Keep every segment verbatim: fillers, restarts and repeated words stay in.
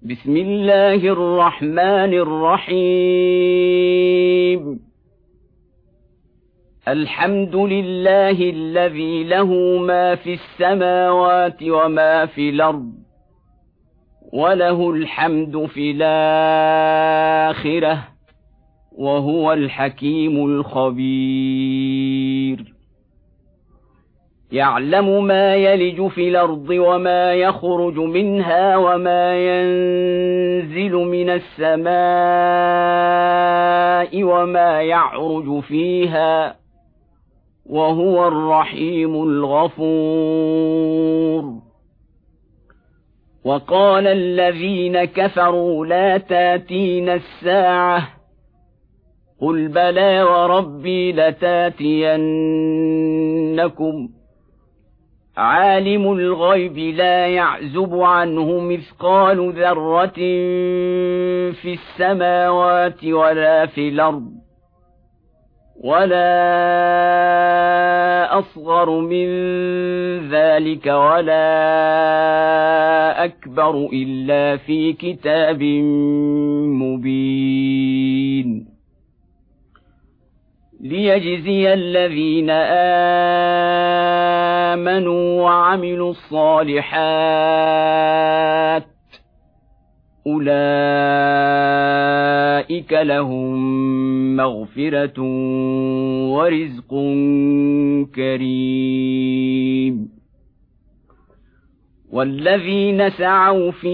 بسم الله الرحمن الرحيم الحمد لله الذي له ما في السماوات وما في الأرض وله الحمد في الآخرة وهو الحكيم الخبير يعلم ما يلج في الأرض وما يخرج منها وما ينزل من السماء وما يعرج فيها وهو الرحيم الغفور وقال الذين كفروا لا تاتينا الساعة قل بلى وربي لتاتينكم عالم الغيب لا يعزب عنه مثقال ذرة في السماوات ولا في الأرض ولا أصغر من ذلك ولا أكبر إلا في كتاب مبين ليجزي الذين آمنوا وعملوا الصالحات أولئك لهم مغفرة ورزق كريم والذين سعوا في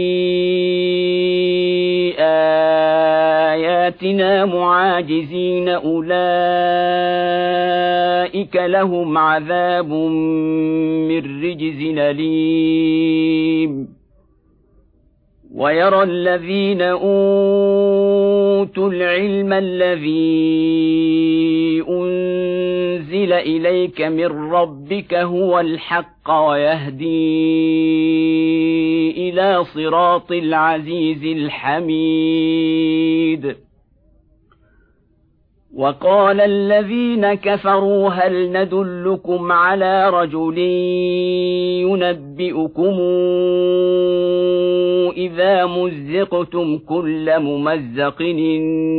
آياتنا معاجزين أولئك لهم عذاب من رجز أليم ويرى الذين أوتوا العلم الذي أنزل إليك من ربك هو الحق ويهدي إلى صراط العزيز الحميد وقال الذين كفروا هل ندلكم على رجل ينبئكم إذا مزقتم كل ممزق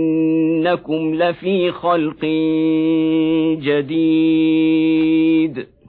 إنكم لفي خلق جديد